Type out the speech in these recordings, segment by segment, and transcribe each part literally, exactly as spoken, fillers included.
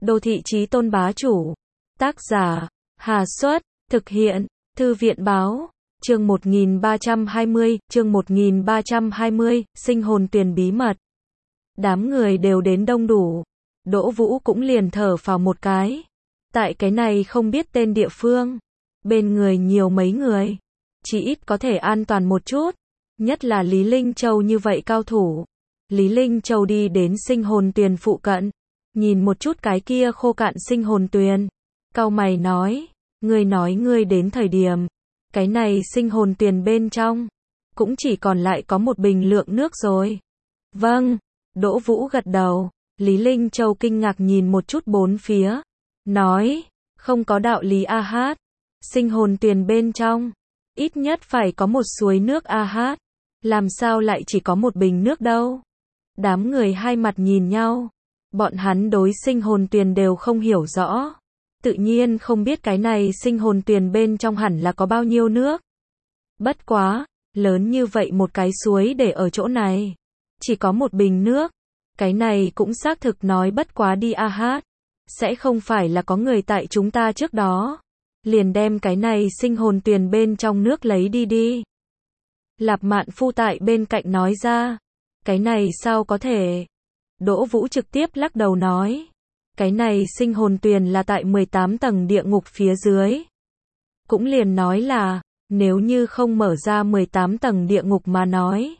Đô thị chí tôn bá chủ. Tác giả, Hà Xuất, thực hiện, Thư viện báo. Chương một nghìn ba trăm hai mươi, chương một nghìn ba trăm hai mươi, sinh hồn tuyền bí mật. Đám người đều đến đông đủ. Đỗ Vũ cũng liền thở phào một cái. Tại cái này không biết tên địa phương, bên người nhiều mấy người, chỉ ít có thể an toàn một chút. Nhất là Lý Linh Châu như vậy cao thủ. Lý Linh Châu đi đến sinh hồn tuyền phụ cận, nhìn một chút cái kia khô cạn sinh hồn tuyền, cau mày nói, ngươi nói ngươi đến thời điểm, cái này sinh hồn tuyền bên trong, cũng chỉ còn lại có một bình lượng nước rồi. Vâng, Đỗ Vũ gật đầu. Lý Linh Châu kinh ngạc nhìn một chút bốn phía, nói, không có đạo lý a hát, sinh hồn tuyền bên trong, ít nhất phải có một suối nước a hát, làm sao lại chỉ có một bình nước đâu. Đám người hai mặt nhìn nhau, bọn hắn đối sinh hồn tuyền đều không hiểu rõ, tự nhiên không biết cái này sinh hồn tuyền bên trong hẳn là có bao nhiêu nước. Bất quá, lớn như vậy một cái suối để ở chỗ này, chỉ có một bình nước, cái này cũng xác thực nói bất quá đi a hát, sẽ không phải là có người tại chúng ta trước đó, liền đem cái này sinh hồn tuyền bên trong nước lấy đi đi. Lạp Mạn Phu tại bên cạnh nói ra, cái này sao có thể? Đỗ Vũ trực tiếp lắc đầu nói, cái này sinh hồn tuyền là tại mười tám tầng địa ngục phía dưới. Cũng liền nói là, nếu như không mở ra mười tám tầng địa ngục mà nói,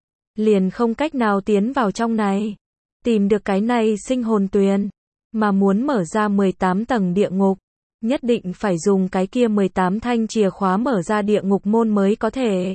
liền không cách nào tiến vào trong này, tìm được cái này sinh hồn tuyền, mà muốn mở ra mười tám tầng địa ngục, nhất định phải dùng cái kia mười tám thanh chìa khóa mở ra địa ngục môn mới có thể.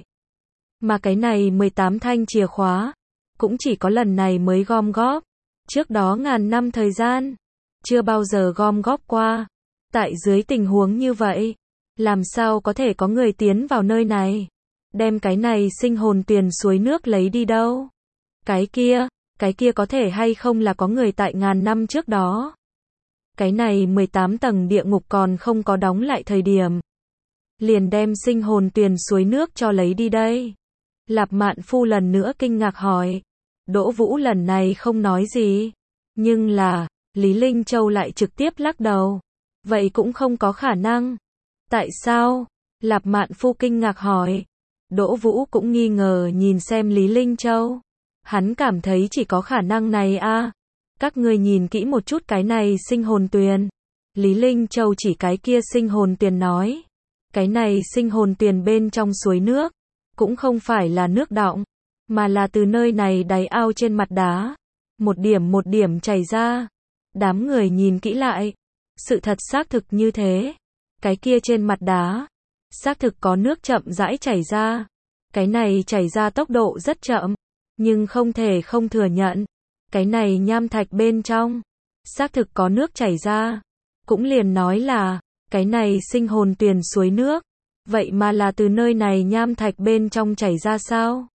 Mà cái này mười tám thanh chìa khóa, cũng chỉ có lần này mới gom góp, trước đó ngàn năm thời gian, chưa bao giờ gom góp qua. Tại dưới tình huống như vậy, làm sao có thể có người tiến vào nơi này, đem cái này sinh hồn tuyền suối nước lấy đi đâu? Cái kia, cái kia có thể hay không là có người tại ngàn năm trước đó? Cái này mười tám tầng địa ngục còn không có đóng lại thời điểm, liền đem sinh hồn tuyền suối nước cho lấy đi đây. Lạp Mạn Phu lần nữa kinh ngạc hỏi. Đỗ Vũ lần này không nói gì, nhưng là, Lý Linh Châu lại trực tiếp lắc đầu. Vậy cũng không có khả năng. Tại sao? Lạp Mạn Phu kinh ngạc hỏi. Đỗ Vũ cũng nghi ngờ nhìn xem Lý Linh Châu. Hắn cảm thấy chỉ có khả năng này a. À. Các ngươi nhìn kỹ một chút cái này sinh hồn tuyền. Lý Linh Châu chỉ cái kia sinh hồn tuyền nói. Cái này sinh hồn tuyền bên trong suối nước, cũng không phải là nước đọng, mà là từ nơi này đáy ao trên mặt đá, một điểm một điểm chảy ra. Đám người nhìn kỹ lại, sự thật xác thực như thế. Cái kia trên mặt đá, xác thực có nước chậm rãi chảy ra. Cái này chảy ra tốc độ rất chậm, nhưng không thể không thừa nhận, cái này nham thạch bên trong, xác thực có nước chảy ra. Cũng liền nói là, cái này sinh hồn tuyền suối nước, vậy mà là từ nơi này nham thạch bên trong chảy ra sao?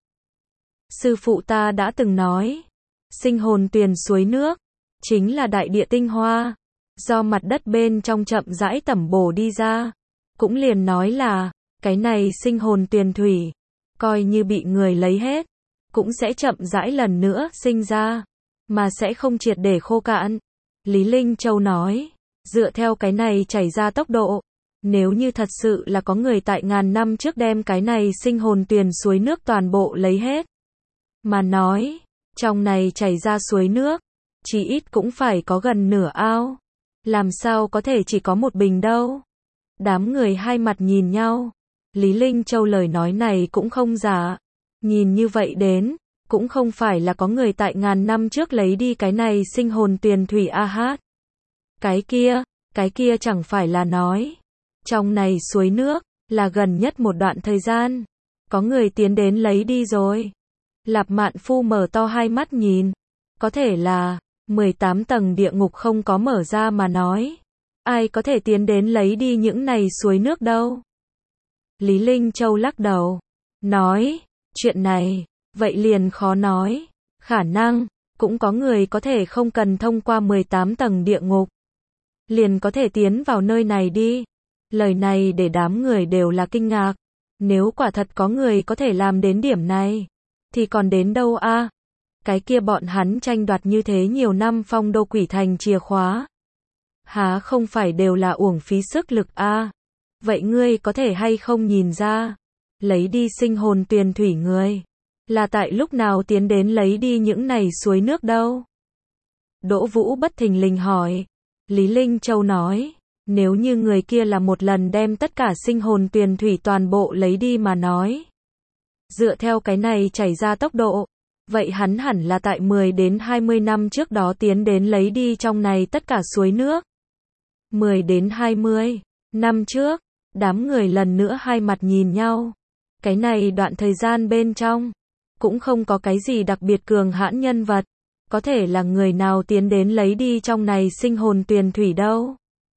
Sư phụ ta đã từng nói, sinh hồn tuyền suối nước, chính là đại địa tinh hoa, do mặt đất bên trong chậm rãi tẩm bổ đi ra. Cũng liền nói là, cái này sinh hồn tuyền thủy, coi như bị người lấy hết, cũng sẽ chậm rãi lần nữa sinh ra, mà sẽ không triệt để khô cạn. Lý Linh Châu nói, dựa theo cái này chảy ra tốc độ, nếu như thật sự là có người tại ngàn năm trước đem cái này sinh hồn tuyền suối nước toàn bộ lấy hết, mà nói, trong này chảy ra suối nước, chỉ ít cũng phải có gần nửa ao. Làm sao có thể chỉ có một bình đâu? Đám người hai mặt nhìn nhau. Lý Linh Châu lời nói này cũng không giả. Nhìn như vậy đến, cũng không phải là có người tại ngàn năm trước lấy đi cái này sinh hồn tuyền thủy a hát. Cái kia, cái kia chẳng phải là nói, trong này suối nước, là gần nhất một đoạn thời gian, có người tiến đến lấy đi rồi. Lạp Mạn Phu mở to hai mắt nhìn, có thể là, mười tám tầng địa ngục không có mở ra mà nói, ai có thể tiến đến lấy đi những này suối nước đâu? Lý Linh Châu lắc đầu, nói, chuyện này, vậy liền khó nói, khả năng, cũng có người có thể không cần thông qua mười tám tầng địa ngục, liền có thể tiến vào nơi này đi. Lời này để đám người đều là kinh ngạc, nếu quả thật có người có thể làm đến điểm này, thì còn đến đâu a? Cái kia bọn hắn tranh đoạt như thế nhiều năm phong đô quỷ thành chìa khóa, Há không phải đều là uổng phí sức lực a? Vậy ngươi có thể hay không nhìn ra, lấy đi sinh hồn tuyền thủy người, là tại lúc nào tiến đến lấy đi những này suối nước đâu? Đỗ Vũ bất thình lình hỏi. Lý Linh Châu nói, nếu như người kia là một lần đem tất cả sinh hồn tuyền thủy toàn bộ lấy đi mà nói, dựa theo cái này chảy ra tốc độ, vậy hắn hẳn là tại mười đến hai mươi năm trước đó tiến đến lấy đi trong này tất cả suối nước. mười đến hai mươi năm trước, đám người lần nữa hai mặt nhìn nhau. Cái này đoạn thời gian bên trong, cũng không có cái gì đặc biệt cường hãn nhân vật, có thể là người nào tiến đến lấy đi trong này sinh hồn tuyền thủy đâu.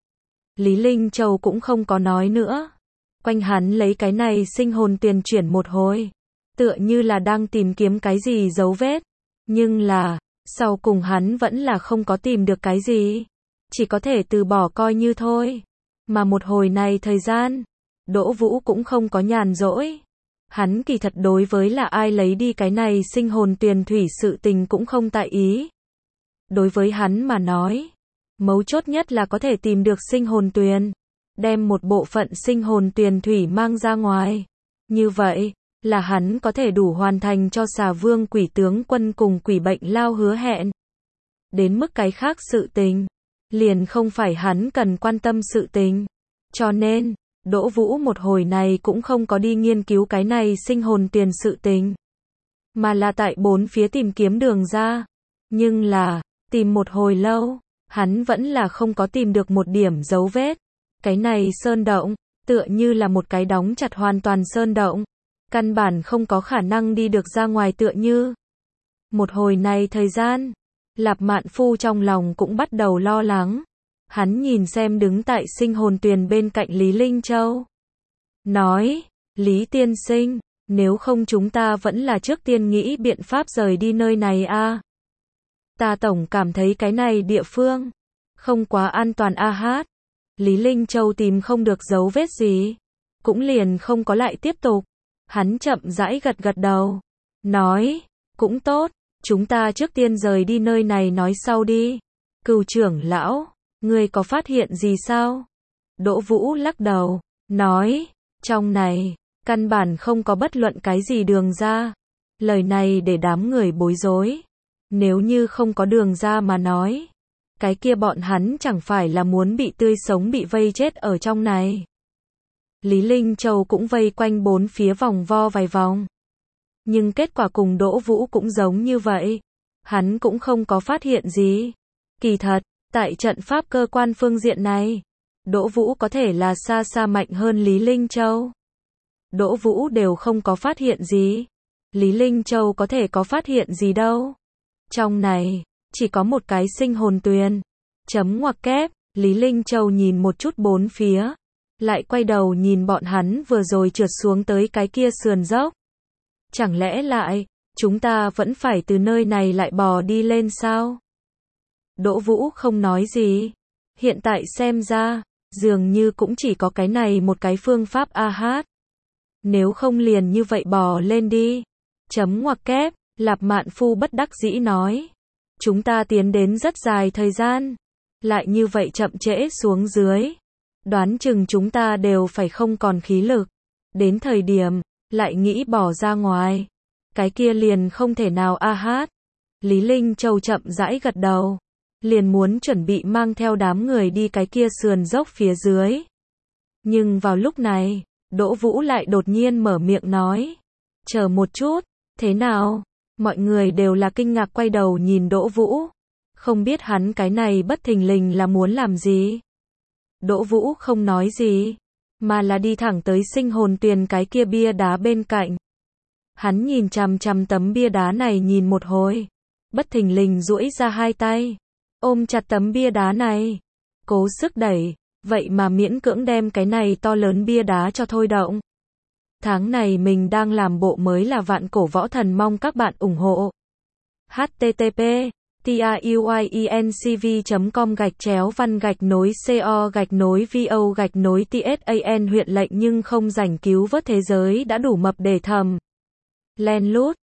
Lý Linh Châu cũng không có nói nữa. Quanh hắn lấy cái này sinh hồn tuyền chuyển một hồi, tựa như là đang tìm kiếm cái gì dấu vết. Nhưng là, sau cùng hắn vẫn là không có tìm được cái gì. Chỉ có thể từ bỏ coi như thôi. Mà một hồi này thời gian, Đỗ Vũ cũng không có nhàn rỗi. Hắn kỳ thật đối với là ai lấy đi cái này sinh hồn tuyền thủy sự tình cũng không tại ý. Đối với hắn mà nói, mấu chốt nhất là có thể tìm được sinh hồn tuyền, đem một bộ phận sinh hồn tuyền thủy mang ra ngoài. Như vậy, là hắn có thể đủ hoàn thành cho Xà Vương quỷ tướng quân cùng quỷ bệnh lao hứa hẹn. Đến mức cái khác sự tình, liền không phải hắn cần quan tâm sự tình. Cho nên, Đỗ Vũ một hồi này cũng không có đi nghiên cứu cái này sinh hồn tuyền sự tình, mà là tại bốn phía tìm kiếm đường ra. Nhưng là, tìm một hồi lâu, hắn vẫn là không có tìm được một điểm dấu vết. Cái này sơn động, tựa như là một cái đóng chặt hoàn toàn sơn động, căn bản không có khả năng đi được ra ngoài tựa như. Một hồi này thời gian, Lạp Mạn Phu trong lòng cũng bắt đầu lo lắng. Hắn nhìn xem đứng tại sinh hồn tuyền bên cạnh Lý Linh Châu. Nói, Lý tiên sinh, nếu không chúng ta vẫn là trước tiên nghĩ biện pháp rời đi nơi này a. Ta tổng cảm thấy cái này địa phương không quá an toàn a hát. Lý Linh Châu tìm không được dấu vết gì, cũng liền không có lại tiếp tục. Hắn chậm rãi gật gật đầu, nói, cũng tốt, chúng ta trước tiên rời đi nơi này nói sau đi. Cửu trưởng lão, ngươi có phát hiện gì sao? Đỗ Vũ lắc đầu, nói, trong này, căn bản không có bất luận cái gì đường ra. Lời này để đám người bối rối. Nếu như không có đường ra mà nói, cái kia bọn hắn chẳng phải là muốn bị tươi sống bị vây chết ở trong này. Lý Linh Châu cũng vây quanh bốn phía vòng vo vài vòng. Nhưng kết quả cùng Đỗ Vũ cũng giống như vậy. Hắn cũng không có phát hiện gì. Kỳ thật, tại trận pháp cơ quan phương diện này, Đỗ Vũ có thể là xa xa mạnh hơn Lý Linh Châu. Đỗ Vũ đều không có phát hiện gì. Lý Linh Châu có thể có phát hiện gì đâu. Trong này, chỉ có một cái sinh hồn tuyền. Chấm ngoặc kép, Lý Linh Châu nhìn một chút bốn phía, lại quay đầu nhìn bọn hắn vừa rồi trượt xuống tới cái kia sườn dốc. Chẳng lẽ lại, chúng ta vẫn phải từ nơi này lại bò đi lên sao? Đỗ Vũ không nói gì. Hiện tại xem ra, dường như cũng chỉ có cái này một cái phương pháp a hát. Nếu không liền như vậy bò lên đi. Chấm ngoặc kép, Lạp Mạn Phu bất đắc dĩ nói. Chúng ta tiến đến rất dài thời gian, lại như vậy chậm trễ xuống dưới. Đoán chừng chúng ta đều phải không còn khí lực. Đến thời điểm, lại nghĩ bỏ ra ngoài. Cái kia liền không thể nào a hát. Lý Linh Châu chậm rãi gật đầu. Liền muốn chuẩn bị mang theo đám người đi cái kia sườn dốc phía dưới. Nhưng vào lúc này, Đỗ Vũ lại đột nhiên mở miệng nói. Chờ một chút, thế nào? Mọi người đều là kinh ngạc quay đầu nhìn Đỗ Vũ. Không biết hắn cái này bất thình lình là muốn làm gì. Đỗ Vũ không nói gì, mà là đi thẳng tới sinh hồn tuyền cái kia bia đá bên cạnh. Hắn nhìn chằm chằm tấm bia đá này nhìn một hồi, bất thình lình duỗi ra hai tay, ôm chặt tấm bia đá này, cố sức đẩy, vậy mà miễn cưỡng đem cái này to lớn bia đá cho thôi động. Tháng này mình đang làm bộ mới là Vạn Cổ Võ Thần, mong các bạn ủng hộ. H T T P TIUIENCV chấm com gạch chéo văn gạch nối CO gạch nối VO gạch nối TSAN huyện lệnh nhưng không rảnh cứu vớt thế giới đã đủ mập để thầm. Len lút.